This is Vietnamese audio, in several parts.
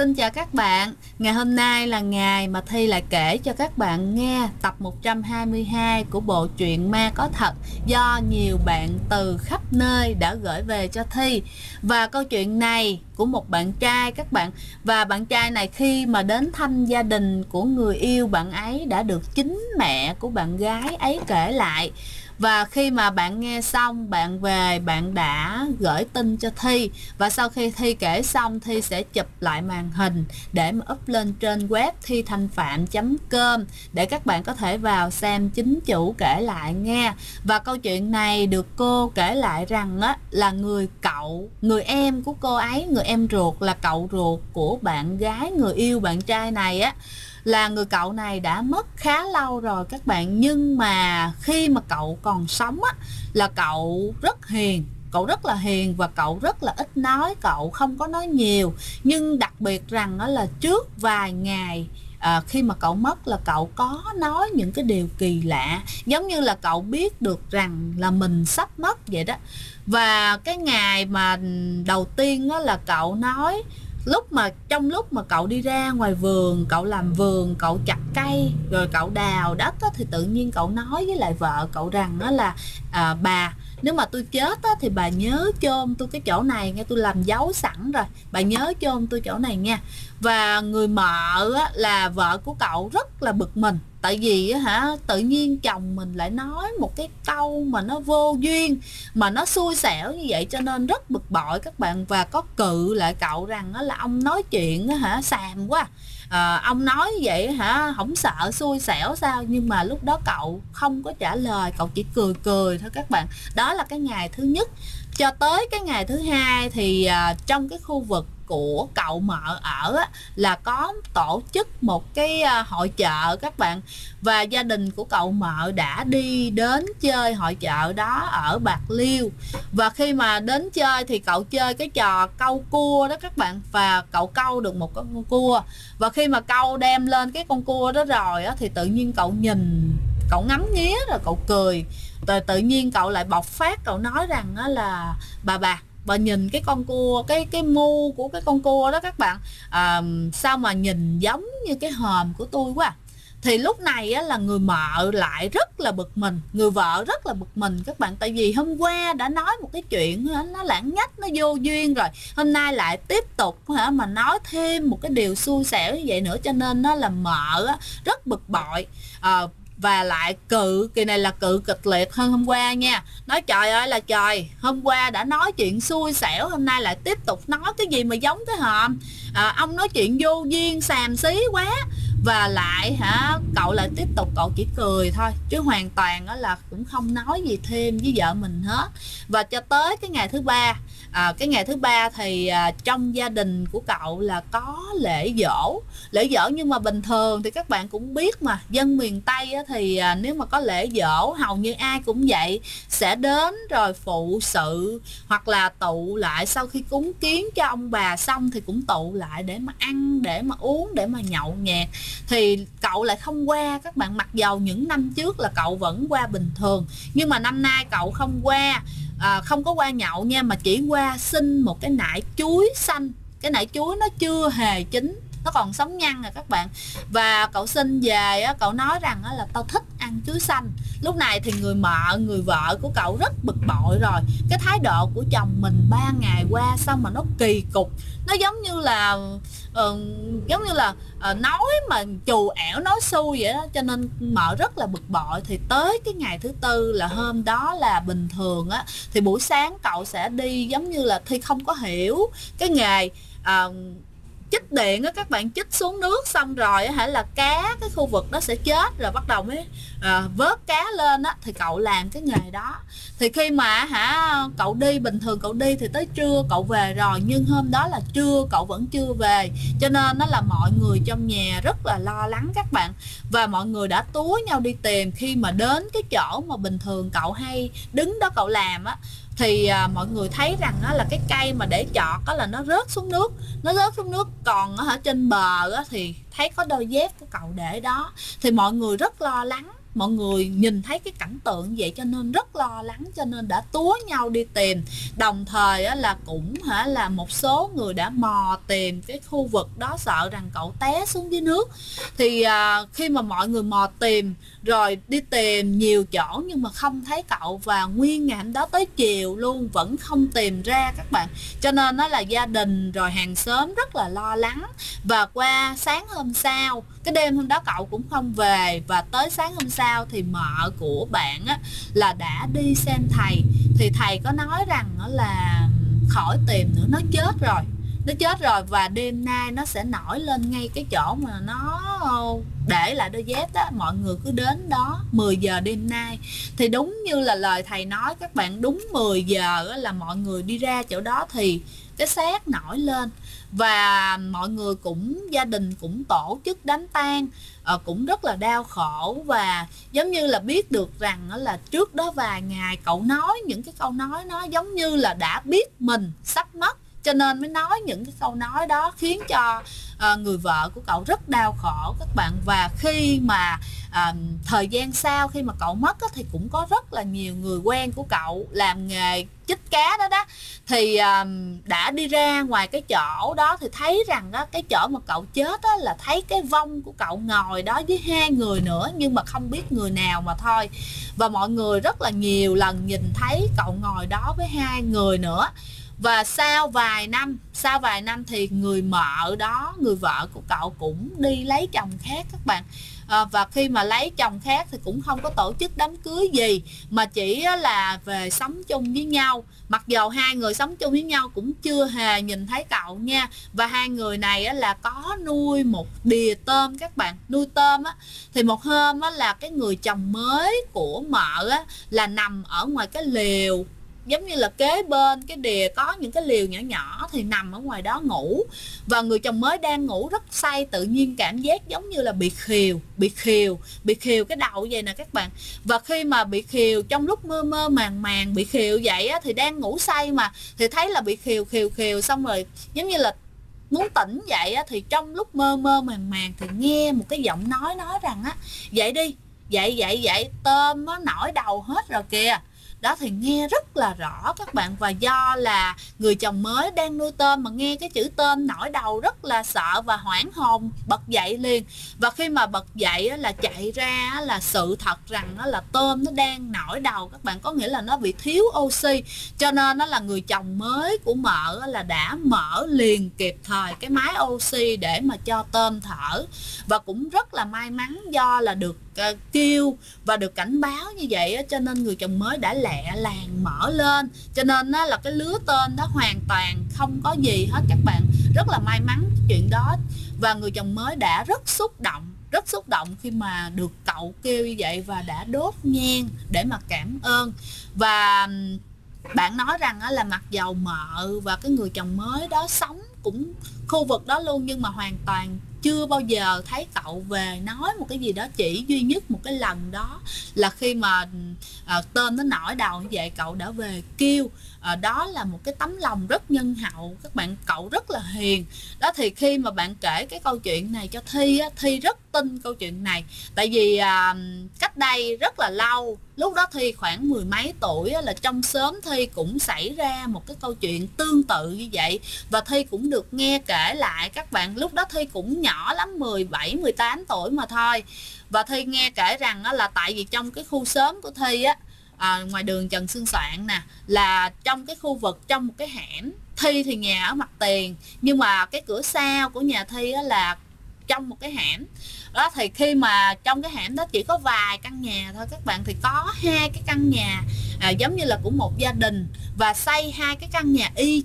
Xin chào các bạn. Ngày hôm nay là ngày mà Thi lại kể cho các bạn nghe tập 122 của bộ truyện Ma Có Thật do nhiều bạn từ khắp nơi đã gửi về cho Thi. Và câu chuyện này của một bạn trai các bạn. Và bạn trai này khi mà đến thăm gia đình của người yêu bạn ấy đã được chính mẹ của bạn gái ấy kể lại. Và khi mà bạn nghe xong, bạn về bạn đã gửi tin cho Thi. Và sau khi Thi kể xong, Thi sẽ chụp lại màn hình để mà up lên trên web thithanhpham.com để các bạn có thể vào xem chính chủ kể lại nghe. Và câu chuyện này được cô kể lại rằng á, là người em của cô ấy, người em ruột là cậu ruột của bạn gái người yêu bạn trai này á, là người cậu này đã mất khá lâu rồi các bạn. Nhưng mà khi mà cậu còn sống á, là cậu rất hiền, cậu rất là hiền và cậu rất là ít nói, cậu không có nói nhiều. Nhưng đặc biệt rằng đó là trước vài ngày khi mà cậu mất là cậu có nói những cái điều kỳ lạ, giống như là cậu biết được rằng là mình sắp mất vậy đó. Và cái ngày mà đầu tiên đó là cậu nói trong lúc mà cậu đi ra ngoài vườn, cậu làm vườn, cậu chặt cây rồi cậu đào đất á, thì tự nhiên cậu nói với lại vợ cậu rằng đó là bà, nếu mà tôi chết á, thì bà nhớ chôn tôi cái chỗ này nghe, tôi làm dấu sẵn rồi, bà nhớ chôn tôi chỗ này nha. Và người mợ á, là vợ của cậu rất là bực mình, tại vì tự nhiên chồng mình lại nói một cái câu mà nó vô duyên, mà nó xui xẻo như vậy, cho nên rất bực bội các bạn. Và có cự lại cậu rằng là ông nói chuyện xàm quá, ông nói như vậy không sợ xui xẻo sao. Nhưng mà lúc đó cậu không có trả lời, cậu chỉ cười cười thôi các bạn. Đó là cái ngày thứ nhất. Cho tới cái ngày thứ hai thì trong cái khu vực của cậu mợ ở á, là có tổ chức một cái hội chợ các bạn. Và gia đình của cậu mợ đã đi đến chơi hội chợ đó ở Bạc Liêu. Và khi mà đến chơi thì cậu chơi cái trò câu cua đó các bạn. Và cậu câu được một con cua. Và khi mà câu đem lên cái con cua đó rồi á, thì tự nhiên cậu nhìn, cậu ngắm nghía rồi cậu cười. Rồi tự nhiên cậu lại bộc phát, cậu nói rằng á là bà nhìn cái con cua, cái mu của cái con cua đó các bạn, sao mà nhìn giống như cái hòm của tôi quá. Thì lúc này á, là người mợ lại rất là bực mình, người vợ rất là bực mình các bạn. Tại vì hôm qua đã nói một cái chuyện nó lãng nhách, nó vô duyên rồi, hôm nay lại tiếp tục mà nói thêm một cái điều xui xẻo như vậy nữa, cho nên nó là mợ á, rất bực bội. Và lại kỳ này là cự kịch liệt hơn hôm qua nha. Nói trời ơi là trời, hôm qua đã nói chuyện xui xẻo, hôm nay lại tiếp tục nói cái gì mà giống cái hòm. Ông nói chuyện vô duyên xàm xí quá. Và lại cậu lại tiếp tục, cậu chỉ cười thôi chứ hoàn toàn là cũng không nói gì thêm với vợ mình hết. Và cho tới cái ngày thứ ba, thì trong gia đình của cậu là có lễ giỗ. Nhưng mà bình thường thì các bạn cũng biết mà, dân miền Tây thì nếu mà có lễ giỗ hầu như ai cũng vậy, sẽ đến rồi phụ sự hoặc là tụ lại, sau khi cúng kiến cho ông bà xong thì cũng tụ lại để mà ăn, để mà uống, để mà nhậu nhẹt. Thì cậu lại không qua các bạn, mặc dầu những năm trước là cậu vẫn qua bình thường, nhưng mà năm nay cậu không qua. Không có qua nhậu nha, mà chỉ qua xin một cái nải chuối xanh. Cái nải chuối nó chưa hề chín, nó còn sống nhăn rồi các bạn. Và cậu xin về, cậu nói rằng là tao thích ăn chuối xanh. Lúc này thì người vợ của cậu rất bực bội rồi. Cái thái độ của chồng mình 3 ngày qua sao mà nó kỳ cục, nó giống như là nói mà chù ẻo nói xui vậy đó. Cho nên mợ rất là bực bội. Thì tới cái ngày thứ tư là hôm đó là bình thường á, thì buổi sáng cậu sẽ đi, giống như là Thi không có hiểu cái nghề chích điện á các bạn, chích xuống nước xong rồi là cá cái khu vực đó sẽ chết rồi bắt đầu mới vớt cá lên á, thì cậu làm cái nghề đó. Thì khi mà cậu đi, bình thường cậu đi thì tới trưa cậu về rồi, nhưng hôm đó là trưa cậu vẫn chưa về, cho nên nó là mọi người trong nhà rất là lo lắng các bạn. Và mọi người đã túa nhau đi tìm. Khi mà đến cái chỗ mà bình thường cậu hay đứng đó cậu làm á, thì mọi người thấy rằng là cái cây mà để chọt là nó rớt xuống nước, còn ở trên bờ thì thấy có đôi dép của cậu để đó. Thì mọi người rất lo lắng, mọi người nhìn thấy cái cảnh tượng vậy cho nên rất lo lắng, cho nên đã túa nhau đi tìm. Đồng thời là cũng là một số người đã mò tìm cái khu vực đó, sợ rằng cậu té xuống dưới nước. Thì khi mà mọi người mò tìm rồi đi tìm nhiều chỗ nhưng mà không thấy cậu, và nguyên ngày hôm đó tới chiều luôn vẫn không tìm ra các bạn, cho nên nó là gia đình rồi hàng xóm rất là lo lắng. Và qua sáng hôm sau, cái đêm hôm đó cậu cũng không về, và tới sáng hôm sau thì mợ của bạn là đã đi xem thầy. Thì thầy có nói rằng là khỏi tìm nữa, nó chết rồi, và đêm nay nó sẽ nổi lên ngay cái chỗ mà nó để lại đôi dép đó. Mọi người cứ đến đó 10 giờ đêm nay. Thì đúng như là lời thầy nói các bạn, đúng 10 giờ là mọi người đi ra chỗ đó thì cái xác nổi lên. Và mọi người cũng, gia đình cũng tổ chức đám tang, cũng rất là đau khổ. Và giống như là biết được rằng là trước đó vài ngày cậu nói những cái câu nói nó giống như là đã biết mình sắp mất, cho nên mới nói những cái câu nói đó, khiến cho người vợ của cậu rất đau khổ các bạn. Và khi mà thời gian sau khi mà cậu mất thì cũng có rất là nhiều người quen của cậu làm nghề chích cá đó thì đã đi ra ngoài cái chỗ đó, thì thấy rằng cái chỗ mà cậu chết là thấy cái vong của cậu ngồi đó với 2 người nữa, nhưng mà không biết người nào mà thôi. Và mọi người rất là nhiều lần nhìn thấy cậu ngồi đó với 2 người nữa. Và sau vài năm thì người mợ đó, người vợ của cậu cũng đi lấy chồng khác các bạn. Và khi mà lấy chồng khác thì cũng không có tổ chức đám cưới gì, mà chỉ là về sống chung với nhau. Mặc dù 2 người sống chung với nhau cũng chưa hề nhìn thấy cậu nha. Và 2 người này là có nuôi một đìa tôm các bạn, nuôi tôm thì một hôm là cái người chồng mới của mợ là nằm ở ngoài cái lều, giống như là kế bên cái đìa có những cái liều nhỏ nhỏ, thì nằm ở ngoài đó ngủ. Và người chồng mới đang ngủ rất say, tự nhiên cảm giác giống như là bị khều cái đầu vậy nè các bạn. Và khi mà bị khều, trong lúc mơ mơ màng màng bị khều vậy thì đang ngủ say mà, thì thấy là bị khều xong rồi giống như là muốn tỉnh dậy thì trong lúc mơ mơ màng màng thì nghe một cái giọng nói rằng dậy đi, dậy tôm nó nổi đầu hết rồi kìa. Đó thì nghe rất là rõ các bạn. Và do là người chồng mới đang nuôi tôm mà nghe cái chữ tôm nổi đầu rất là sợ và hoảng hồn, bật dậy liền. Và khi mà bật dậy là chạy ra là sự thật rằng là tôm nó đang nổi đầu các bạn, có nghĩa là nó bị thiếu oxy. Cho nên nó là người chồng mới của mợ là đã mở liền kịp thời cái máy oxy để mà cho tôm thở. Và cũng rất là may mắn do là được kêu và được cảnh báo như vậy, cho nên người chồng mới đã lẹ làng mở lên, cho nên là cái lứa tôm đó hoàn toàn không có gì hết các bạn. Rất là may mắn chuyện đó. Và người chồng mới đã rất xúc động khi mà được cậu kêu như vậy, và đã đốt nhang để mà cảm ơn. Và bạn nói rằng là mặc dầu mợ và cái người chồng mới đó sống cũng khu vực đó luôn, nhưng mà hoàn toàn chưa bao giờ thấy cậu về nói một cái gì đó. Chỉ duy nhất một cái lần đó là khi mà tôm nó nổi đầu như vậy, cậu đã về kêu. Đó là một cái tấm lòng rất nhân hậu các bạn, cậu rất là hiền. Đó thì khi mà bạn kể cái câu chuyện này cho Thi rất tin câu chuyện này. Tại vì cách đây rất là lâu, lúc đó Thi khoảng 10 mấy tuổi là trong xóm Thi cũng xảy ra một cái câu chuyện tương tự như vậy. Và Thi cũng được nghe kể lại các bạn. Lúc đó Thi cũng nhỏ lắm, 17, 18 tuổi mà thôi. Và Thi nghe kể rằng là tại vì trong cái khu xóm của Thi ngoài đường Trần Xuân Soạn nè, là trong cái khu vực, trong một cái hẻm. Thi thì nhà ở mặt tiền, nhưng mà cái cửa sau của nhà Thi là trong một cái hẻm đó. Thì khi mà trong cái hẻm đó chỉ có vài căn nhà thôi các bạn, thì có 2 cái căn nhà giống như là của một gia đình, và xây 2 cái căn nhà y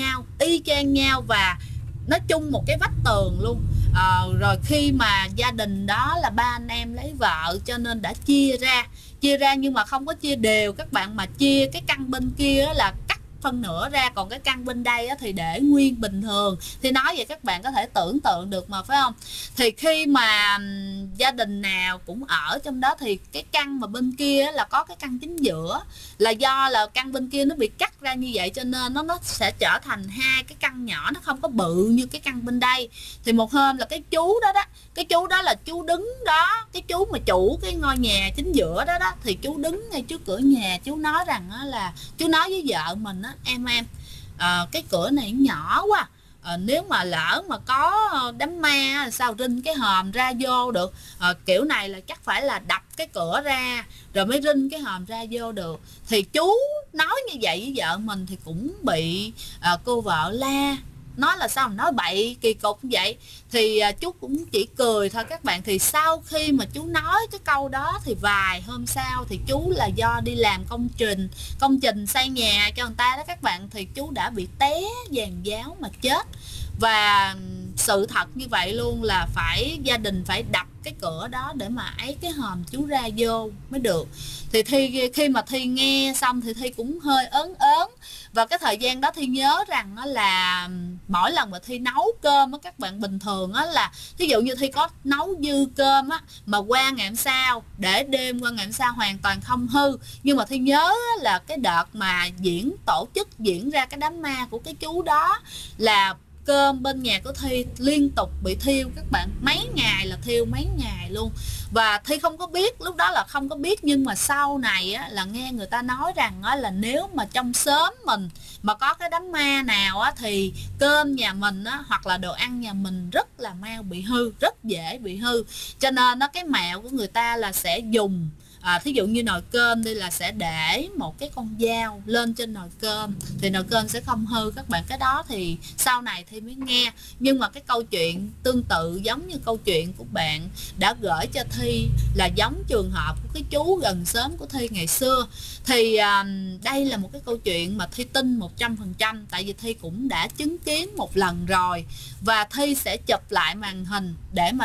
chang nhau và nó chung một cái vách tường luôn. Rồi khi mà gia đình đó là 3 anh em lấy vợ, cho nên đã chia ra, nhưng mà không có chia đều các bạn, mà chia cái căn bên kia là cắt phân nửa ra, còn cái căn bên đây á, thì để nguyên bình thường. Thì nói vậy các bạn có thể tưởng tượng được mà, phải không? Thì khi mà gia đình nào cũng ở trong đó thì cái căn mà bên kia là có cái căn chính giữa, là do là căn bên kia nó bị cắt ra như vậy cho nên nó sẽ trở thành hai cái căn nhỏ, nó không có bự như cái căn bên đây. Thì một hôm là cái chú đó cái chú đó là chú đứng đó, cái chú mà chủ cái ngôi nhà chính giữa đó thì chú đứng ngay trước cửa nhà, chú nói rằng là chú nói với vợ mình á, em cái cửa này nhỏ quá, nếu mà lỡ mà có đám ma sao rinh cái hòm ra vô được, kiểu này là chắc phải là đập cái cửa ra rồi mới rinh cái hòm ra vô được. Thì chú nói như vậy với vợ mình thì cũng bị cô vợ la, nói là sao mà nói bậy kỳ cục vậy. Thì chú cũng chỉ cười thôi các bạn. Thì sau khi mà chú nói cái câu đó thì vài hôm sau thì chú là do đi làm công trình xây nhà cho người ta đó các bạn, thì chú đã bị té giàn giáo mà chết. Và sự thật như vậy luôn, là gia đình phải đập cái cửa đó để mà ấy cái hòm chú ra vô mới được. Thì khi mà Thi nghe xong thì Thi cũng hơi ớn. Và cái thời gian đó Thi nhớ rằng là mỗi lần mà Thi nấu cơm á các bạn, bình thường á là ví dụ như Thi có nấu dư cơm á mà qua ngày hôm sau, để đêm qua ngày hôm sau hoàn toàn không hư. Nhưng mà Thi nhớ là cái đợt mà tổ chức diễn ra cái đám ma của cái chú đó là cơm bên nhà của Thi liên tục bị thiêu các bạn, mấy ngày là thiêu mấy ngày luôn. Và Thi không có biết, lúc đó là không có biết, nhưng mà sau này á, là nghe người ta nói rằng á, là nếu mà trong xóm mình mà có cái đám ma nào á, thì cơm nhà mình á, hoặc là đồ ăn nhà mình rất là mau bị hư, rất dễ bị hư. Cho nên nó cái mẹo của người ta là sẽ dùng thí dụ như nồi cơm đi, là sẽ để một cái con dao lên trên nồi cơm thì nồi cơm sẽ không hư các bạn. Cái đó thì sau này Thi mới nghe. Nhưng mà cái câu chuyện tương tự giống như câu chuyện của bạn đã gửi cho Thi là giống trường hợp của cái chú gần xóm của Thi ngày xưa. Thì đây là một cái câu chuyện mà Thi tin 100%, tại vì Thi cũng đã chứng kiến một lần rồi. Và Thi sẽ chụp lại màn hình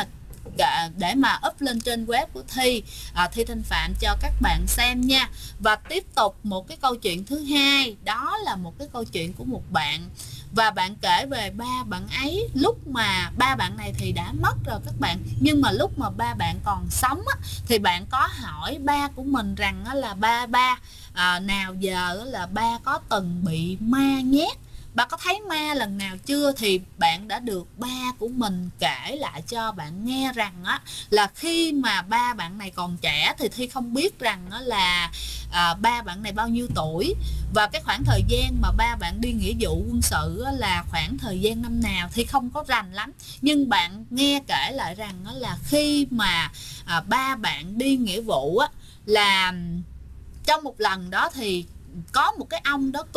để mà up lên trên web của Thi, Thi Thanh Phạm, cho các bạn xem nha. Và tiếp tục một cái câu chuyện thứ hai, đó là một cái câu chuyện của một bạn. Và bạn kể về ba bạn ấy, lúc mà ba bạn này thì đã mất rồi các bạn, nhưng mà lúc mà ba bạn còn sống á, thì bạn có hỏi ba của mình rằng là ba nào giờ là ba có từng bị ma nhét, ba có thấy ma lần nào chưa? Thì bạn đã được ba của mình kể lại cho bạn nghe rằng á, là khi mà ba bạn này còn trẻ thì Thi không biết rằng á, là ba bạn này bao nhiêu tuổi, và cái khoảng thời gian mà ba bạn đi nghĩa vụ quân sự á, là khoảng thời gian năm nào Thi không có rành lắm. Nhưng bạn nghe kể lại rằng á, là khi mà ba bạn đi nghĩa vụ á, là trong một lần đó thì có một cái ông đó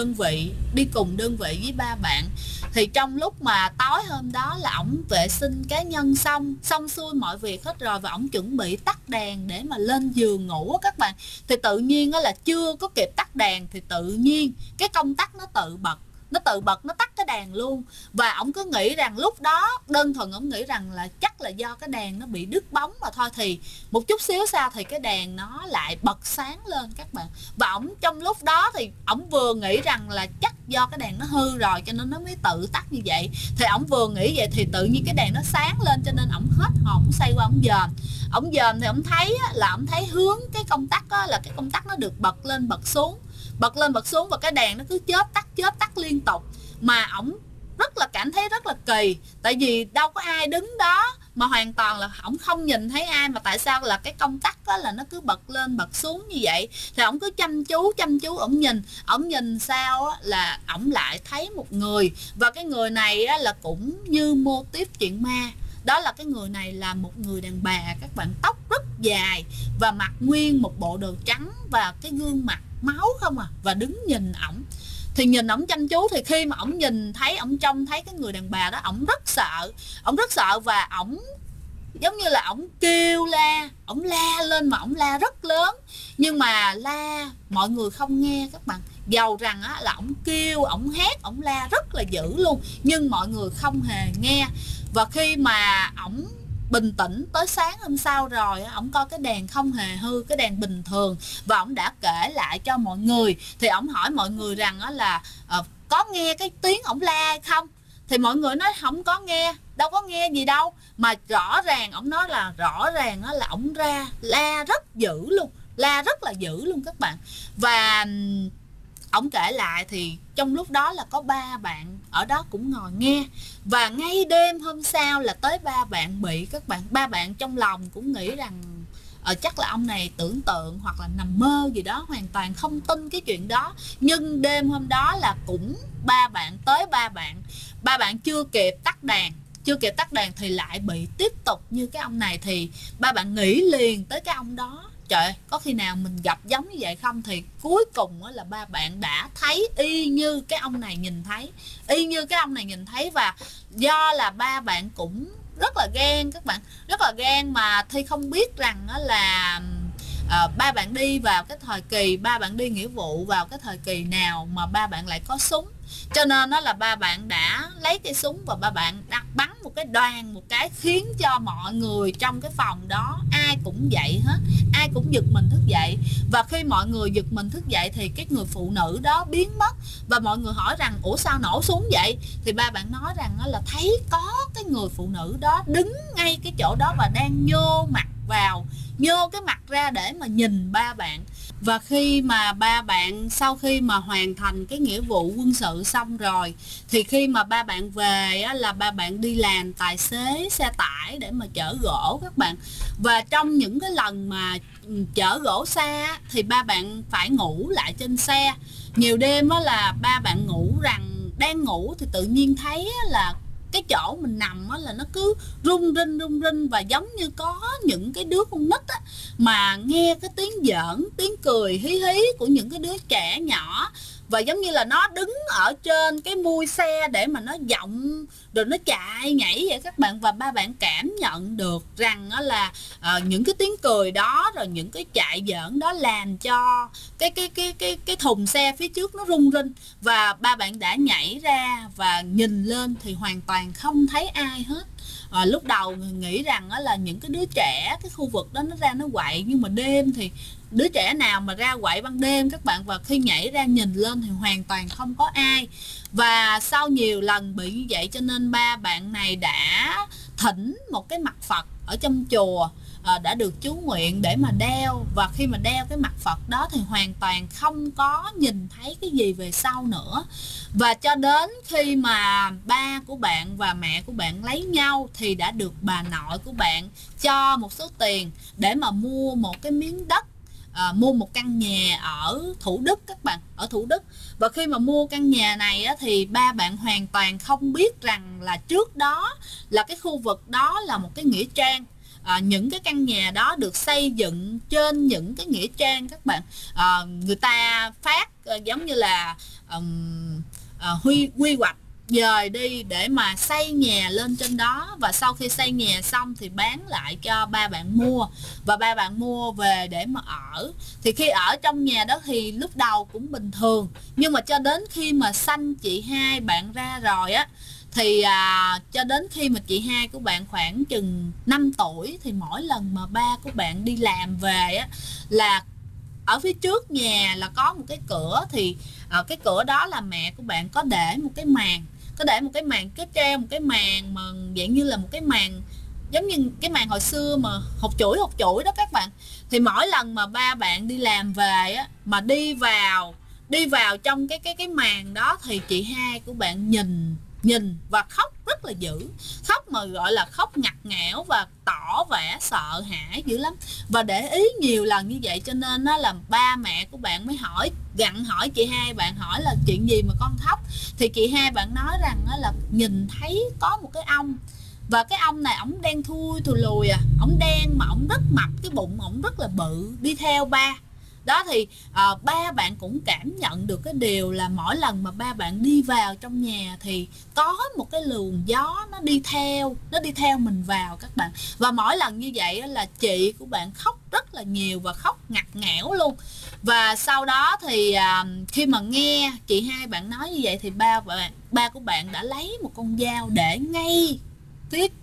đi cùng đơn vị với ba bạn. Thì trong lúc mà tối hôm đó là ổng vệ sinh cá nhân xong xuôi mọi việc hết rồi, và ổng chuẩn bị tắt đèn để mà lên giường ngủ các bạn. Thì tự nhiên đó là chưa có kịp tắt đèn thì tự nhiên cái công tắc nó tự bật, nó tắt cái đèn luôn. Và ổng cứ nghĩ rằng lúc đó, đơn thuần ổng nghĩ rằng là chắc là do cái đèn nó bị đứt bóng mà thôi. Thì một chút xíu sau thì cái đèn nó lại bật sáng lên các bạn. Và ổng trong lúc đó thì ổng vừa nghĩ rằng là chắc do cái đèn nó hư rồi cho nên nó mới tự tắt như vậy. Thì ổng vừa nghĩ vậy thì tự nhiên cái đèn nó sáng lên, cho nên ổng hết hồn, ổng xoay qua ổng dòm thì ổng thấy là ổng thấy hướng cái công tắc á, là cái công tắc nó được bật lên bật xuống, và cái đèn nó cứ chớp tắt liên tục. Mà ổng rất là cảm thấy rất là kỳ, tại vì đâu có ai đứng đó mà hoàn toàn là ổng không nhìn thấy ai, mà tại sao là cái công tắc đó là nó cứ bật lên bật xuống như vậy. Thì ổng cứ chăm chú ổng nhìn sao á, là ổng lại thấy một người, và cái người này á, là cũng như mô típ chuyện ma. Đó là cái người này là một người đàn bà các bạn, tóc rất dài và mặc nguyên một bộ đồ trắng, và cái gương mặt máu không và đứng nhìn ổng. Thì nhìn ổng chăm chú, thì khi mà ổng nhìn thấy, ổng trông thấy cái người đàn bà đó, ổng rất sợ, và ổng giống như là ổng kêu la, ổng la lên mà ổng la rất lớn, nhưng mà la mọi người không nghe các bạn. Dầu rằng á, là ổng kêu, ổng hét, ổng la rất là dữ luôn, nhưng mọi người không hề nghe. Và khi mà ổng bình tĩnh tới sáng hôm sau rồi ổng coi cái đèn không hề hư, cái đèn bình thường, và ổng đã kể lại cho mọi người. Thì ổng hỏi mọi người rằng là có nghe cái tiếng ổng la hay không, thì mọi người nói không có nghe, đâu có nghe gì đâu, mà rõ ràng ổng nói là rõ ràng là ổng ra la rất dữ luôn, la rất là dữ luôn các bạn. Và ổng kể lại thì trong lúc đó là có 3 bạn ở đó cũng ngồi nghe. Và ngay đêm hôm sau là tới 3 bạn bị các bạn. 3 bạn trong lòng cũng nghĩ rằng chắc là ông này tưởng tượng hoặc là nằm mơ gì đó, hoàn toàn không tin cái chuyện đó. Nhưng đêm hôm đó là cũng 3 bạn tới 3 bạn chưa kịp tắt đèn thì lại bị tiếp tục như cái ông này. Thì 3 bạn nghĩ liền tới cái ông đó, trời, có khi nào mình gặp giống như vậy không? Thì cuối cùng là 3 bạn đã thấy y như cái ông này nhìn thấy. Và do là 3 bạn cũng rất là ghen các bạn, rất là ghen, mà Thi không biết rằng là 3 bạn đi vào cái thời kỳ 3 bạn đi nghĩa vụ vào cái thời kỳ nào mà 3 bạn lại có súng. Cho nên đó là 3 bạn đã lấy cây súng và 3 bạn đặt bắn một cái đoàn, một cái khiến cho mọi người trong cái phòng đó ai cũng dậy hết, ai cũng giật mình thức dậy. Và khi mọi người giật mình thức dậy thì cái người phụ nữ đó biến mất. Và mọi người hỏi rằng ủa sao nổ súng vậy? Thì 3 bạn nói rằng là thấy có cái người phụ nữ đó đứng ngay cái chỗ đó và đang nhô cái mặt ra để mà nhìn 3 bạn. Và khi mà 3 bạn sau khi mà hoàn thành cái nghĩa vụ quân sự xong rồi, thì khi mà 3 bạn về là 3 bạn đi làm tài xế xe tải để mà chở gỗ các bạn. Và trong những cái lần mà chở gỗ xa thì 3 bạn phải ngủ lại trên xe. Nhiều đêm là 3 bạn ngủ rằng đang ngủ thì tự nhiên thấy là cái chỗ mình nằm là nó cứ rung rinh, và giống như có những cái đứa con nít mà nghe cái tiếng giỡn, tiếng cười hí hí của những cái đứa trẻ nhỏ, và giống như là nó đứng ở trên cái mui xe để mà nó giọng rồi nó chạy nhảy vậy các bạn. Và 3 bạn cảm nhận được rằng là những cái tiếng cười đó rồi những cái chạy giỡn đó làm cho cái thùng xe phía trước nó rung rinh. Và 3 bạn đã nhảy ra và nhìn lên thì hoàn toàn không thấy ai hết. Lúc đầu nghĩ rằng là những cái đứa trẻ cái khu vực đó nó ra nó quậy, nhưng mà đêm thì đứa trẻ nào mà ra quậy ban đêm các bạn. Và khi nhảy ra nhìn lên thì hoàn toàn không có ai. Và sau nhiều lần bị như vậy cho nên 3 bạn này đã thỉnh một cái mặt Phật ở trong chùa đã được chú nguyện để mà đeo. Và khi mà đeo cái mặt Phật đó thì hoàn toàn không có nhìn thấy cái gì về sau nữa. Và cho đến khi mà ba của bạn và mẹ của bạn lấy nhau thì đã được bà nội của bạn cho một số tiền để mà mua một cái miếng đất, mua một căn nhà ở Thủ Đức các bạn, ở Thủ Đức. Và khi mà mua căn nhà này thì 3 bạn hoàn toàn không biết rằng là trước đó là cái khu vực đó là một cái nghĩa trang. Những cái căn nhà đó được xây dựng trên những cái nghĩa trang các bạn. Người ta phát giống như là quy hoạch dời đi để mà xây nhà lên trên đó. Và sau khi xây nhà xong thì bán lại cho 3 bạn mua. Và 3 bạn mua về để mà ở. Thì khi ở trong nhà đó thì lúc đầu cũng bình thường, nhưng mà cho đến khi mà sanh chị hai bạn ra rồi thì cho đến khi mà chị hai của bạn khoảng chừng 5 tuổi thì mỗi lần mà ba của bạn đi làm về là ở phía trước nhà là có một cái cửa. Thì cái cửa đó là mẹ của bạn có để một cái màn, cái treo một cái màn mà dạng như là một cái màn giống như cái màn hồi xưa mà hột chuỗi đó các bạn. Thì mỗi lần mà ba bạn đi làm về mà đi vào trong cái màn đó thì chị hai của bạn nhìn và khóc rất là dữ, khóc mà gọi là khóc ngặt nghẽo và tỏ vẻ sợ hãi dữ lắm. Và để ý nhiều lần như vậy cho nên nó là ba mẹ của bạn mới gặng hỏi chị hai bạn, hỏi là chuyện gì mà con khóc. Thì chị hai bạn nói rằng là nhìn thấy có một cái ông, và cái ông này ổng đen thui thùi lùi ổng đen mà ổng rất mập, cái bụng ổng rất là bự, đi theo ba đó. Thì ba bạn cũng cảm nhận được cái điều là mỗi lần mà ba bạn đi vào trong nhà thì có một cái luồng gió nó đi theo mình vào các bạn. Và mỗi lần như vậy là chị của bạn khóc rất là nhiều và khóc ngặt nghẽo luôn. Và sau đó thì khi mà nghe chị hai bạn nói như vậy thì ba của bạn đã lấy một con dao để ngay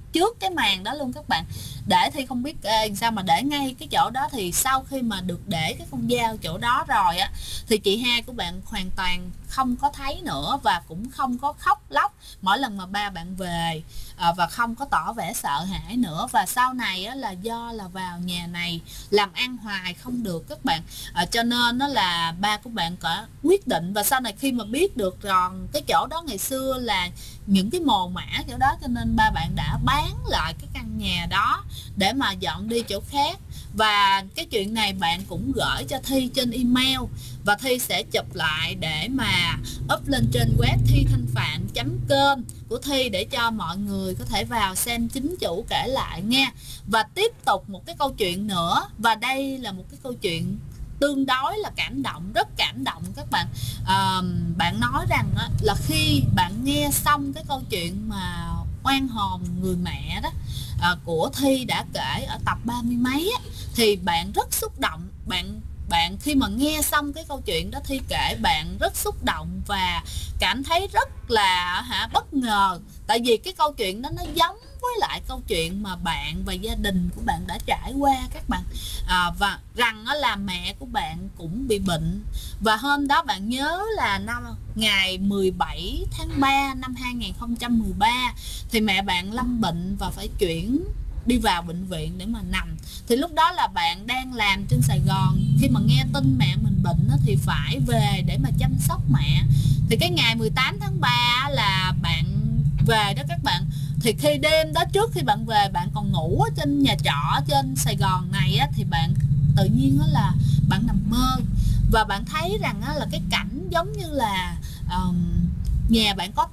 trước cái màn đó luôn các bạn, để Thi không biết sao mà để ngay cái chỗ đó. Thì sau khi mà được để cái con dao chỗ đó rồi á, thì chị hai của bạn hoàn toàn không có thấy nữa, và cũng không có khóc lóc mỗi lần mà ba bạn về, và không có tỏ vẻ sợ hãi nữa. Và sau này á, là do là vào nhà này làm ăn hoài không được các bạn, cho nên nó là ba của bạn có quyết định. Và sau này khi mà biết được rằng cái chỗ đó ngày xưa là những cái mồ mả chỗ đó, cho nên ba bạn đã bán lại cái căn nhà đó để mà dọn đi chỗ khác. Và cái chuyện này bạn cũng gửi cho Thi trên email, và Thi sẽ chụp lại để mà up lên trên web thithanhpham.com của Thi để cho mọi người có thể vào xem chính chủ kể lại nha. Và tiếp tục một cái câu chuyện nữa, và đây là một cái câu chuyện tương đối là cảm động, rất cảm động các bạn. Bạn nói rằng là khi bạn nghe xong cái câu chuyện mà oan hồn người mẹ đó của Thi đã kể ở tập 30 mấy á, thì bạn rất xúc động. Bạn khi mà nghe xong cái câu chuyện đó Thi kể, bạn rất xúc động và cảm thấy rất là bất ngờ, tại vì cái câu chuyện đó nó giống với lại câu chuyện mà bạn và gia đình của bạn đã trải qua các bạn. Và rằng là mẹ của bạn cũng bị bệnh, và hôm đó bạn nhớ là ngày 17 tháng 3 năm 2013 thì mẹ bạn lâm bệnh và phải chuyển đi vào bệnh viện để mà nằm. Thì lúc đó là bạn đang làm trên Sài Gòn, khi mà nghe tin mẹ mình bệnh thì phải về để mà chăm sóc mẹ. Thì cái ngày 18 tháng 3 là bạn về đó các bạn. Thì khi đêm đó trước khi bạn về, bạn còn ngủ ở trên nhà trọ trên Sài Gòn này á, thì bạn tự nhiên là bạn nằm mơ, và bạn thấy rằng là cái cảnh giống như là nhà bạn có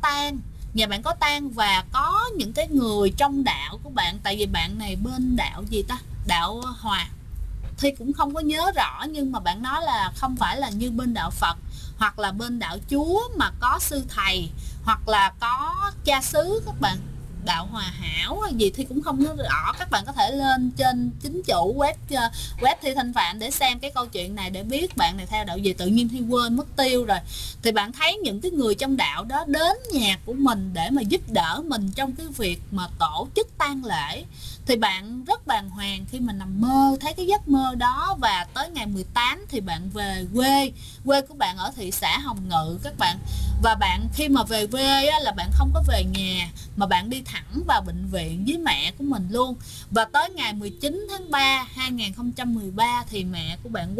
tang, và có những cái người trong đạo của bạn. Tại vì bạn này bên đạo gì ta, đạo Hòa, Thi cũng không có nhớ rõ, nhưng mà bạn nói là không phải là như bên đạo Phật hoặc là bên đạo Chúa mà có sư thầy hoặc là có cha xứ các bạn, đạo Hòa Hảo hay gì thì cũng không nhớ rõ. Các bạn có thể lên trên chính chủ web Thi Thanh Phạm để xem cái câu chuyện này để biết bạn này theo đạo gì. Tự nhiên Thi quên mất tiêu rồi. Thì bạn thấy những cái người trong đạo đó đến nhà của mình để mà giúp đỡ mình trong cái việc mà tổ chức tang lễ. Thì bạn rất bàng hoàng khi mà nằm mơ thấy cái giấc mơ đó. Và tới ngày 18 thì bạn về quê của bạn ở thị xã Hồng Ngự các bạn. Và bạn khi mà về quê á, là bạn không có về nhà mà bạn đi thẳng vào bệnh viện với mẹ của mình luôn. Và tới ngày 19 tháng 3 2013 thì mẹ của bạn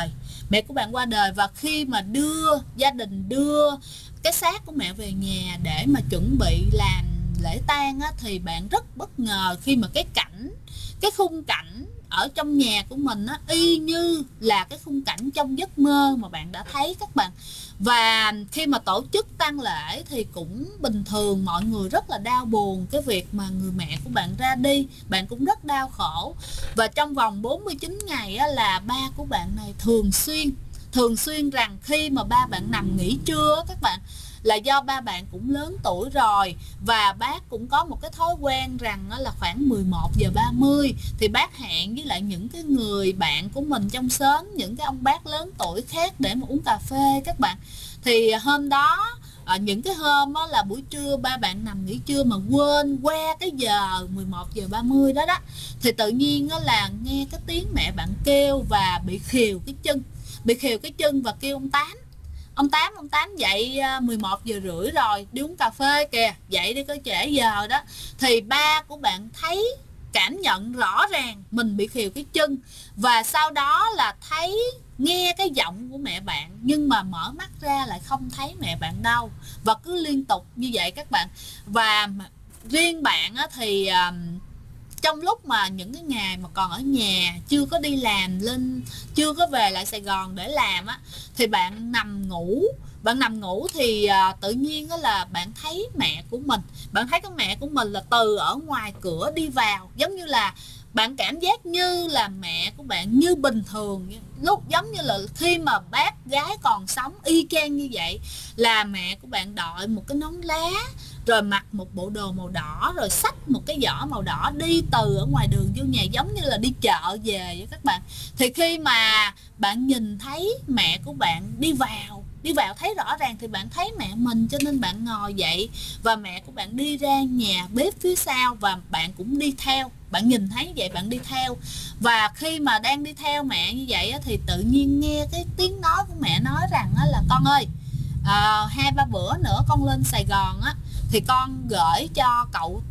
qua đời. Và khi mà gia đình đưa cái xác của mẹ về nhà để mà chuẩn bị làm lễ tang á, thì bạn rất bất ngờ khi mà cái khung cảnh ở trong nhà của mình á, y như là cái khung cảnh trong giấc mơ mà bạn đã thấy các bạn. Và khi mà tổ chức tang lễ thì cũng bình thường, mọi người rất là đau buồn cái việc mà người mẹ của bạn ra đi, bạn cũng rất đau khổ. Và trong vòng 49 ngày á, là ba của bạn này thường xuyên rằng khi mà ba bạn nằm nghỉ trưa các bạn, là do ba bạn cũng lớn tuổi rồi, và bác cũng có một cái thói quen rằng là khoảng 11:30 thì bác hẹn với lại những cái người bạn của mình trong xóm, những cái ông bác lớn tuổi khác để mà uống cà phê các bạn. Thì hôm đó những cái hôm đó là buổi trưa ba bạn nằm nghỉ trưa mà quên qua cái giờ 11:30 đó thì tự nhiên đó là nghe cái tiếng mẹ bạn kêu và bị khều cái chân và kêu ông Tám dậy 11:30 rồi, đi uống cà phê kìa, dậy đi có trễ giờ đó. Thì ba của bạn cảm nhận rõ ràng mình bị khều cái chân, và sau đó là nghe cái giọng của mẹ bạn, nhưng mà mở mắt ra lại không thấy mẹ bạn đâu, và cứ liên tục như vậy các bạn. Và riêng bạn thì trong lúc mà những cái ngày mà còn ở nhà chưa có đi làm chưa có về lại Sài Gòn để làm á, thì bạn nằm ngủ thì tự nhiên đó là bạn thấy cái mẹ của mình là từ ở ngoài cửa đi vào, giống như là bạn cảm giác như là mẹ của bạn như bình thường, giống như là khi mà bác gái còn sống, y chang như vậy. Là mẹ của bạn đội một cái nón lá, rồi mặc một bộ đồ màu đỏ, rồi xách một cái giỏ màu đỏ đi từ ở ngoài đường vô nhà, giống như là đi chợ về vậy các bạn. Thì khi mà bạn nhìn thấy mẹ của bạn đi vào đi vào thấy rõ ràng thì bạn thấy mẹ mình, cho nên bạn ngồi dậy và mẹ của bạn đi ra nhà bếp phía sau và bạn cũng đi theo. Bạn nhìn thấy vậy bạn đi theo, và khi mà đang đi theo mẹ như vậy thì tự nhiên nghe cái tiếng nói của mẹ nói rằng là con ơi, 2-3 bữa nữa con lên Sài Gòn á thì con gửi cho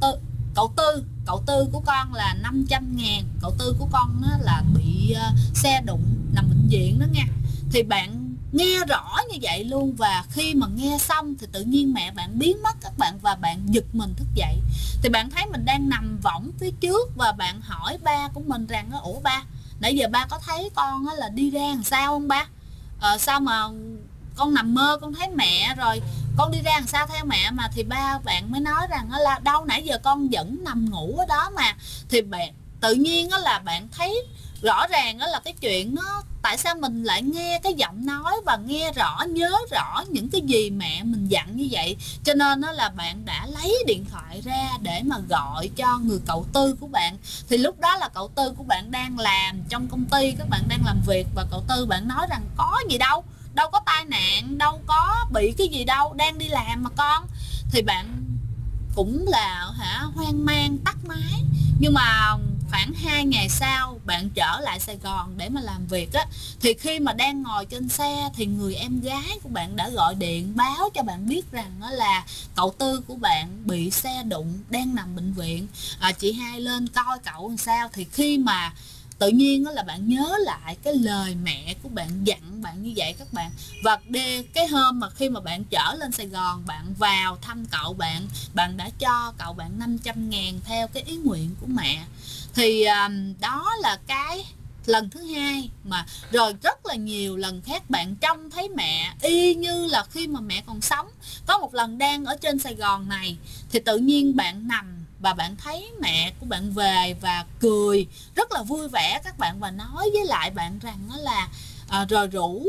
cậu Tư của con là 500.000. Cậu Tư của con nó là bị xe đụng nằm bệnh viện đó nha. Thì bạn nghe rõ như vậy luôn, và khi mà nghe xong thì tự nhiên mẹ bạn biến mất các bạn, và bạn giật mình thức dậy. Thì bạn thấy mình đang nằm võng phía trước, và bạn hỏi ba của mình rằng ủa ba, nãy giờ ba có thấy con là đi ra làm sao không ba? Sao mà con nằm mơ con thấy mẹ rồi con đi ra làm sao theo mẹ mà? Thì ba bạn mới nói rằng là đâu, nãy giờ con vẫn nằm ngủ ở đó mà. Thì bạn tự nhiên là bạn thấy rõ ràng là cái chuyện nó tại sao mình lại nghe cái giọng nói và nghe rõ, nhớ rõ những cái gì mẹ mình dặn như vậy. Cho nên là bạn đã lấy điện thoại ra để mà gọi cho người cậu Tư của bạn. Thì lúc đó là cậu Tư của bạn đang làm trong công ty, các bạn đang làm việc, và cậu Tư bạn nói rằng có gì đâu, đâu có tai nạn, đâu có bị cái gì đâu, đang đi làm mà con. Thì bạn cũng là hoang mang tắt máy. Nhưng mà khoảng 2 ngày sau bạn trở lại Sài Gòn để mà làm việc á, thì khi mà đang ngồi trên xe thì người em gái của bạn đã gọi điện báo cho bạn biết rằng là cậu Tư của bạn bị xe đụng, đang nằm bệnh viện, chị hai lên coi cậu làm sao. Thì khi mà tự nhiên là bạn nhớ lại cái lời mẹ của bạn dặn bạn như vậy các bạn. Và cái hôm mà khi mà bạn trở lên Sài Gòn, bạn vào thăm cậu bạn, bạn đã cho cậu bạn 500.000 theo cái ý nguyện của mẹ. Thì đó là cái lần thứ hai. Mà rồi rất là nhiều lần khác bạn trông thấy mẹ y như là khi mà mẹ còn sống. Có một lần đang ở trên Sài Gòn này thì tự nhiên bạn nằm và bạn thấy mẹ của bạn về và cười rất là vui vẻ các bạn, và nói với lại bạn rằng là rồi rủ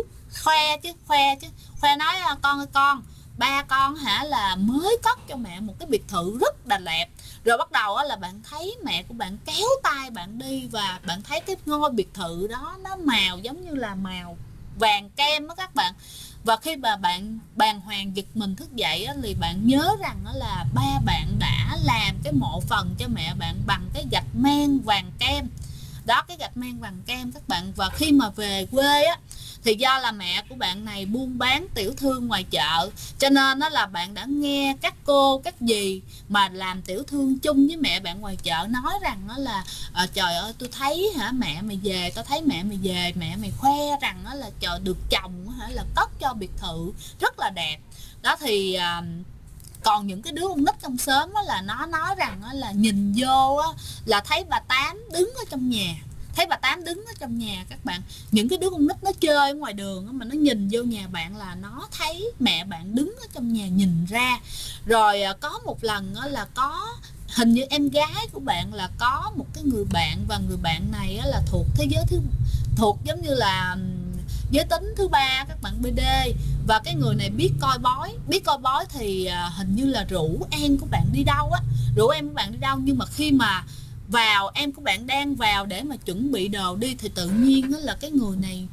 khoe nói con ơi con, ba con là mới cất cho mẹ một cái biệt thự rất là đẹp. Rồi bắt đầu là bạn thấy mẹ của bạn kéo tay bạn đi, và bạn thấy cái ngôi biệt thự đó nó màu giống như là màu vàng kem đó các bạn. Và khi mà bạn bàng hoàng giật mình thức dậy thì bạn nhớ rằng là ba bạn đã làm cái mộ phần cho mẹ bạn bằng cái gạch men vàng kem đó, cái gạch men vàng kem các bạn. Và khi mà về quê á thì do là mẹ của bạn này buôn bán tiểu thương ngoài chợ, cho nên đó là bạn đã nghe các cô các dì mà làm tiểu thương chung với mẹ bạn ngoài chợ nói rằng đó là trời ơi tôi thấy mẹ mày về, tao thấy mẹ mày về, mẹ mày khoe rằng đó là trời được chồng là cất cho biệt thự rất là đẹp đó. Thì còn những cái đứa con nít trong xóm là nó nói rằng là nhìn vô là thấy bà Tám đứng ở trong nhà, thấy bà Tám đứng ở trong nhà các bạn. Những cái đứa con nít nó chơi ở ngoài đường mà nó nhìn vô nhà bạn là nó thấy mẹ bạn đứng ở trong nhà nhìn ra. Rồi có một lần là có hình như em gái của bạn là có một cái người bạn, và người bạn này là thuộc thế giới thuộc giống như là giới tính thứ ba các bạn, BD. Và cái người này biết coi bói thì hình như là rủ em của bạn đi đâu nhưng mà khi mà vào, em của bạn đang vào để mà chuẩn bị đồ đi thì tự nhiên là cái người này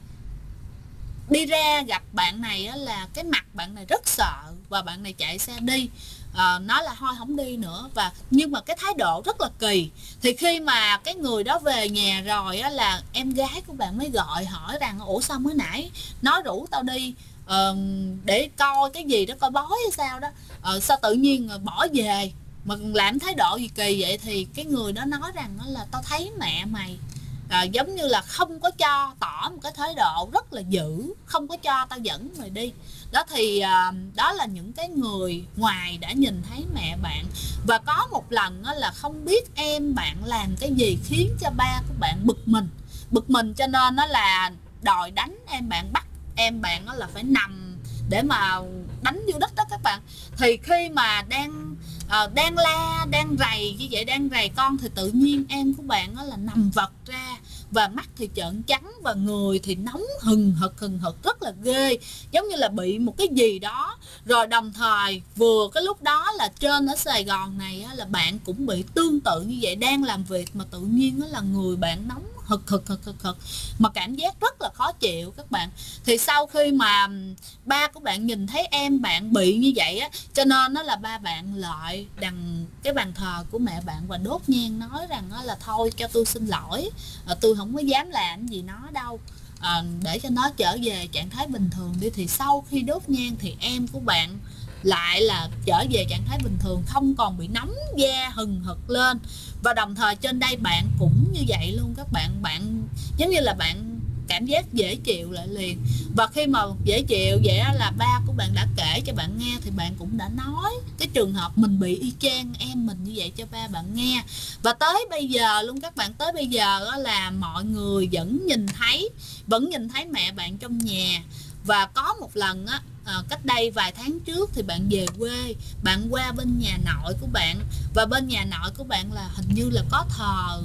đi ra gặp bạn này là cái mặt bạn này rất sợ, và bạn này chạy xe đi, nói là thôi không đi nữa. Và nhưng mà cái thái độ rất là kỳ. Thì khi mà cái người đó về nhà rồi là em gái của bạn mới gọi hỏi rằng ủa sao mới nãy nói rủ tao đi để coi cái gì đó, coi bói hay sao đó, sao tự nhiên bỏ về mà làm thái độ gì kỳ vậy. Thì cái người đó nói rằng là tao thấy mẹ mày giống như là không có cho, tỏ một cái thái độ rất là dữ, không có cho tao dẫn mày đi đó. Thì đó là những cái người ngoài đã nhìn thấy mẹ bạn. Và có một lần là không biết em bạn làm cái gì khiến cho ba của bạn bực mình cho nên nó là đòi đánh em bạn, bắt em bạn là phải nằm để mà đánh vô đất đó các bạn. Thì khi mà đang đang la đang rầy như vậy, đang rầy con, thì tự nhiên em của bạn là nằm vật ra và mắt thì trợn trắng và người thì nóng hừng hực rất là ghê, giống như là bị một cái gì đó. Rồi đồng thời vừa cái lúc đó là trên ở Sài Gòn này là bạn cũng bị tương tự như vậy, đang làm việc mà tự nhiên là người bạn nóng hực mà cảm giác rất là khó chịu các bạn. Thì sau khi mà ba của bạn nhìn thấy em bạn bị như vậy á, cho nên nó là ba bạn lại đằng cái bàn thờ của mẹ bạn và đốt nhang, nói rằng là thôi cho tôi xin lỗi, tôi không có dám làm gì nó đâu, để cho nó trở về trạng thái bình thường đi. Thì sau khi đốt nhang thì em của bạn lại là trở về trạng thái bình thường, không còn bị nóng da hừng hực lên. Và đồng thời trên đây bạn cũng như vậy luôn các bạn, bạn giống như là bạn cảm giác dễ chịu lại liền. Và khi mà dễ chịu vậy là ba của bạn đã kể cho bạn nghe, thì bạn cũng đã nói cái trường hợp mình bị y chang em mình như vậy cho ba bạn nghe. Và tới bây giờ luôn các bạn, tới bây giờ là mọi người vẫn nhìn thấy mẹ bạn trong nhà. Và có một lần cách đây vài tháng trước thì bạn về quê, bạn qua bên nhà nội của bạn, và bên nhà nội của bạn là hình như là có thờ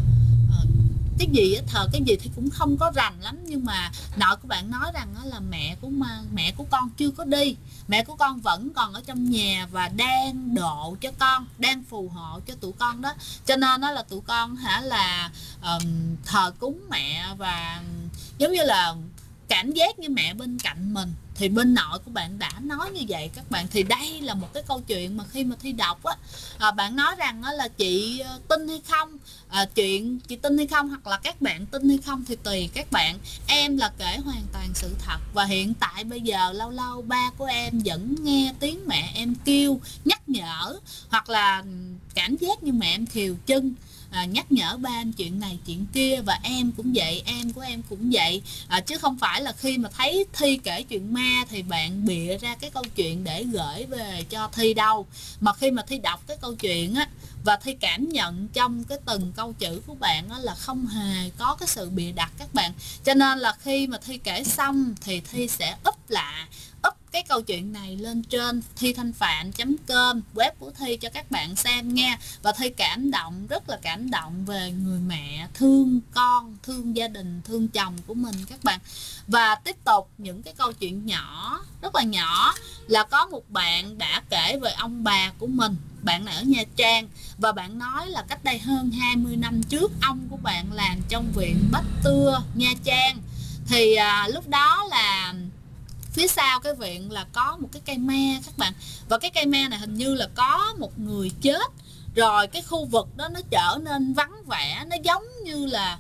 cái gì thờ cái gì thì cũng không có rành lắm, nhưng mà nội của bạn nói rằng là mẹ của con chưa có đi, mẹ của con vẫn còn ở trong nhà và đang độ cho con, đang phù hộ cho tụi con đó. Cho nên đó là tụi con là thờ cúng mẹ, và giống như là cảm giác như mẹ bên cạnh mình. Thì bên nội của bạn đã nói như vậy các bạn. Thì đây là một cái câu chuyện mà khi mà Thi đọc bạn nói rằng là chị tin hay không, chuyện chị tin hay không, hoặc là các bạn tin hay không thì tùy các bạn. Em là kể hoàn toàn sự thật, và hiện tại bây giờ lâu lâu ba của em vẫn nghe tiếng mẹ em kêu nhắc nhở, hoặc là cảm giác như mẹ em khều chân, nhắc nhở ba em chuyện này chuyện kia. Và em cũng vậy, em của em cũng vậy, chứ không phải là khi mà thấy Thi kể chuyện ma thì bạn bịa ra cái câu chuyện để gửi về cho Thi đâu. Mà khi mà Thi đọc cái câu chuyện và Thi cảm nhận trong cái từng câu chữ của bạn là không hề có cái sự bịa đặt các bạn. Cho nên là khi mà Thi kể xong thì Thi sẽ up cái câu chuyện này lên trên thithanhphạn.com, web của Thi, cho các bạn xem nha. Và Thi cảm động, rất là cảm động về người mẹ thương con, thương gia đình, thương chồng của mình các bạn. Và tiếp tục những cái câu chuyện nhỏ, rất là nhỏ, là có một bạn đã kể về ông bà của mình. Bạn này ở Nha Trang, và bạn nói là cách đây hơn 20 năm trước ông của bạn làm trong viện Bách Tưa Nha Trang. Thì lúc đó là phía sau cái viện là có một cái cây me các bạn, và cái cây me này hình như là có một người chết rồi. Cái khu vực đó nó trở nên vắng vẻ, nó giống như là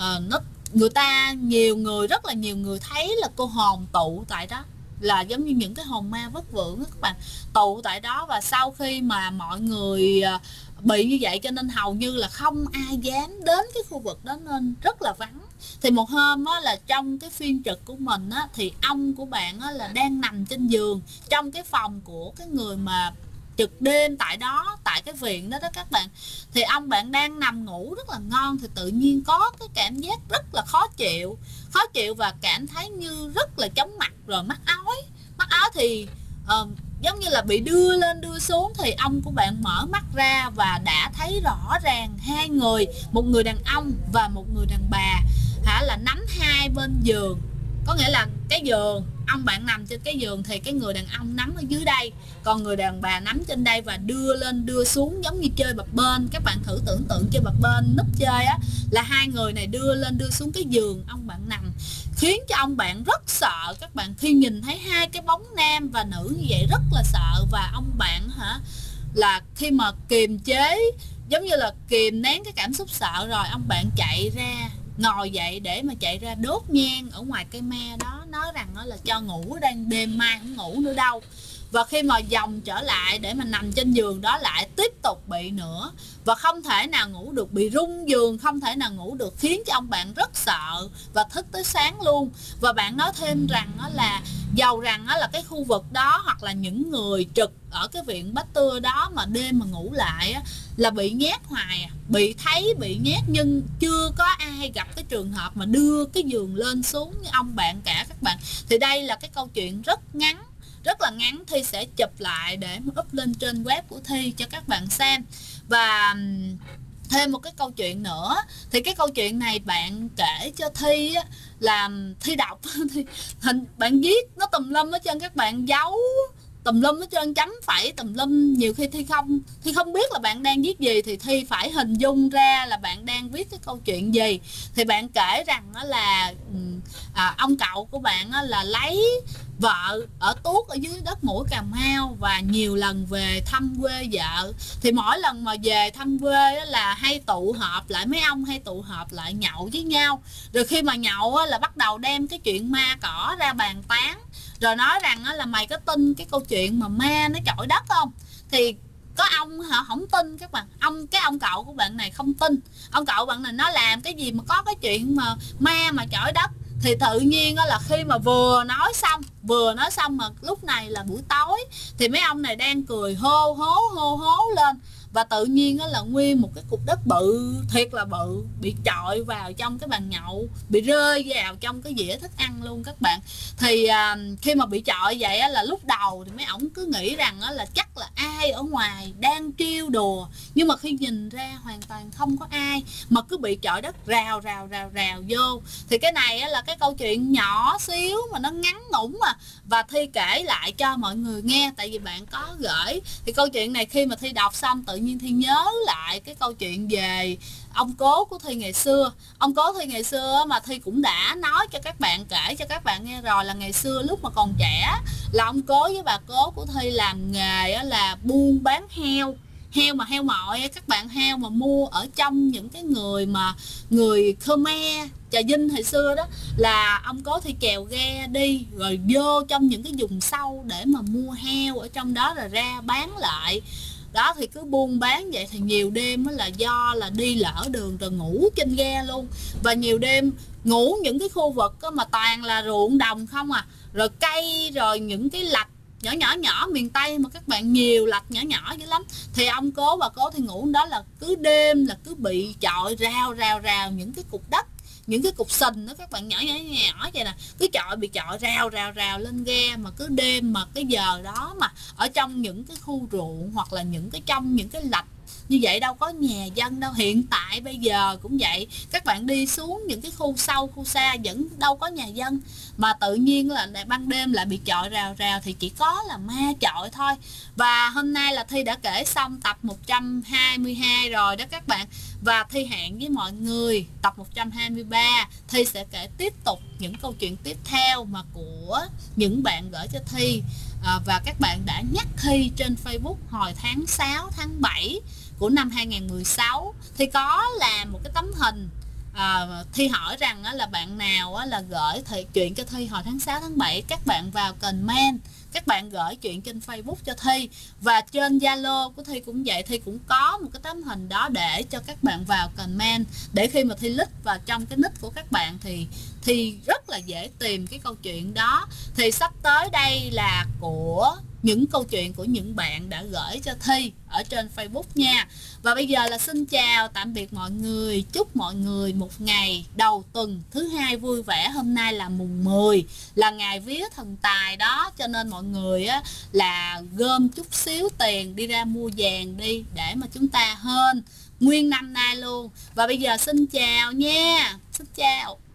người ta rất là nhiều người thấy là cô hồn tụ tại đó, là giống như những cái hồn ma vất vưởng các bạn, tụ tại đó. Và sau khi mà mọi người bị như vậy cho nên hầu như là không ai dám đến cái khu vực đó, nên rất là vắng. Thì một hôm là trong cái phiên trực của mình thì ông của bạn là đang nằm trên giường trong cái phòng của cái người mà trực đêm tại đó, tại cái viện đó các bạn. Thì ông bạn đang nằm ngủ rất là ngon, thì tự nhiên có cái cảm giác rất là khó chịu và cảm thấy như rất là chóng mặt, rồi mắc ói thì giống như là bị đưa lên đưa xuống. Thì ông của bạn mở mắt ra và đã thấy rõ ràng hai người, một người đàn ông và một người đàn bà là nắm hai bên giường. Có nghĩa là cái giường, ông bạn nằm trên cái giường thì cái người đàn ông nắm ở dưới đây, còn người đàn bà nắm trên đây, và đưa lên đưa xuống giống như chơi bập bênh. Các bạn thử tưởng tượng chơi bập bênh, núp chơi là hai người này đưa lên đưa xuống cái giường ông bạn nằm, khiến cho ông bạn rất sợ các bạn. Khi nhìn thấy hai cái bóng nam và nữ như vậy rất là sợ. Và ông bạn là khi mà kiềm chế, giống như là kìm nén cái cảm xúc sợ rồi, ông bạn chạy ra, ngồi dậy để mà chạy ra đốt nhang ở ngoài cây me đó, nói rằng là cho ngủ, đang đêm mai không ngủ nữa đâu. Và khi mà vòng trở lại để mà nằm trên giường đó lại tiếp tục bị nữa, và không thể nào ngủ được, bị rung giường, không thể nào ngủ được, khiến cho ông bạn rất sợ và thức tới sáng luôn. Và bạn nói thêm rằng là dầu rằng là cái khu vực đó hoặc là những người trực ở cái viện Bách Tưa đó mà đêm mà ngủ lại là bị nhát hoài, bị nhát, nhưng chưa có ai gặp cái trường hợp mà đưa cái giường lên xuống như ông bạn cả các bạn. Thì đây là cái câu chuyện rất ngắn, rất là ngắn, Thi sẽ chụp lại để up lên trên web của Thi cho các bạn xem. Và thêm một cái câu chuyện nữa, thì cái câu chuyện này bạn kể cho Thi á, làm Thi đọc thì bạn viết nó tùm lum hết trơn, các bạn giấu tùm lum hết trơn, chấm phẩy tùm lum, nhiều khi Thi không biết là bạn đang viết gì, thì Thi phải hình dung ra là bạn đang viết cái câu chuyện gì. Thì bạn kể rằng đó là ông cậu của bạn là lấy vợ ở tuốt ở dưới đất mũi Cà Mau và nhiều lần về thăm quê vợ. Thì mỗi lần mà về thăm quê là hay tụ họp lại, mấy ông hay tụ họp lại nhậu với nhau. Rồi khi mà nhậu là bắt đầu đem cái chuyện ma cỏ ra bàn tán, rồi nói rằng là mày có tin cái câu chuyện mà ma nó chọi đất không? Thì có ông họ không tin các bạn, ông cậu của bạn này không tin. Ông cậu bạn này nó làm cái gì mà có cái chuyện mà ma mà chọi đất. Thì tự nhiên là khi mà vừa nói xong mà lúc này là buổi tối, thì mấy ông này đang cười hô hố lên, và tự nhiên là nguyên một cái cục đất bự, thiệt là bự, bị chọi vào trong cái bàn nhậu, bị rơi vào trong cái dĩa thức ăn luôn các bạn. Thì khi mà bị chọi vậy là lúc đầu thì mấy ổng cứ nghĩ rằng là chắc là ai ở ngoài đang trêu đùa, nhưng mà khi nhìn ra hoàn toàn không có ai, mà cứ bị chọi đất rào vô. Thì cái này là cái câu chuyện nhỏ xíu mà nó ngắn ngủn mà, và Thi kể lại cho mọi người nghe tại vì bạn có gửi. Thì câu chuyện này khi mà Thi đọc xong tự nhiên Thi nhớ lại cái câu chuyện về ông cố của Thi ngày xưa. Ông cố Thi ngày xưa mà Thi cũng đã nói cho các bạn, kể cho các bạn nghe rồi, là ngày xưa lúc mà còn trẻ là ông cố với bà cố của Thi làm nghề là buôn bán heo mà heo mọi các bạn, heo mà mua ở trong những cái người Khmer Trà Vinh hồi xưa đó, là ông cố thì chèo ghe đi rồi vô trong những cái vùng sâu để mà mua heo ở trong đó rồi ra bán lại đó. Thì cứ buôn bán vậy, thì nhiều đêm là do là đi lỡ đường rồi ngủ trên ghe luôn, và nhiều đêm ngủ những cái khu vực mà toàn là ruộng đồng không rồi cây, rồi những cái lạch nhỏ miền Tây mà các bạn, nhiều lạch nhỏ dữ lắm. Thì ông cố bà cố thì ngủ đó là cứ đêm là cứ bị chọi rào những cái cục đất, những cái cục sình đó các bạn, nhỏ vậy nè, cứ bị chọi rào lên ghe. Mà cứ đêm mà cái giờ đó mà ở trong những cái khu ruộng hoặc là trong những cái lạch như vậy đâu có nhà dân đâu. Hiện tại bây giờ cũng vậy, các bạn đi xuống những cái khu sâu khu xa vẫn đâu có nhà dân, mà tự nhiên là ban đêm lại bị chọi rào thì chỉ có là ma chọi thôi. Và hôm nay là Thi đã kể xong tập 122 rồi đó các bạn, và Thi hẹn với mọi người tập 123 Thi sẽ kể tiếp tục những câu chuyện tiếp theo mà của những bạn gửi cho Thi. Và các bạn đã nhắc Thi trên Facebook hồi tháng 6, tháng 7 của năm 2016. Thi có làm một cái tấm hình. Thi hỏi rằng là bạn nào là gửi chuyện cho Thi hồi tháng 6, tháng 7, các bạn vào comment, các bạn gửi chuyện trên Facebook cho Thi. Và trên Zalo của Thi cũng vậy, Thi cũng có một cái tấm hình đó để cho các bạn vào comment, để khi mà Thi list vào trong cái nick của các bạn thì Thi rất là dễ tìm cái câu chuyện đó. Thì sắp tới đây là của những câu chuyện của những bạn đã gửi cho Thi ở trên Facebook nha. Và bây giờ là xin chào tạm biệt mọi người, chúc mọi người một ngày đầu tuần thứ hai vui vẻ. Hôm nay là mùng 10, là ngày vía thần tài đó, cho nên mọi người là gom chút xíu tiền đi ra mua vàng đi, để mà chúng ta hên nguyên năm nay luôn. Và bây giờ xin chào nha, xin chào.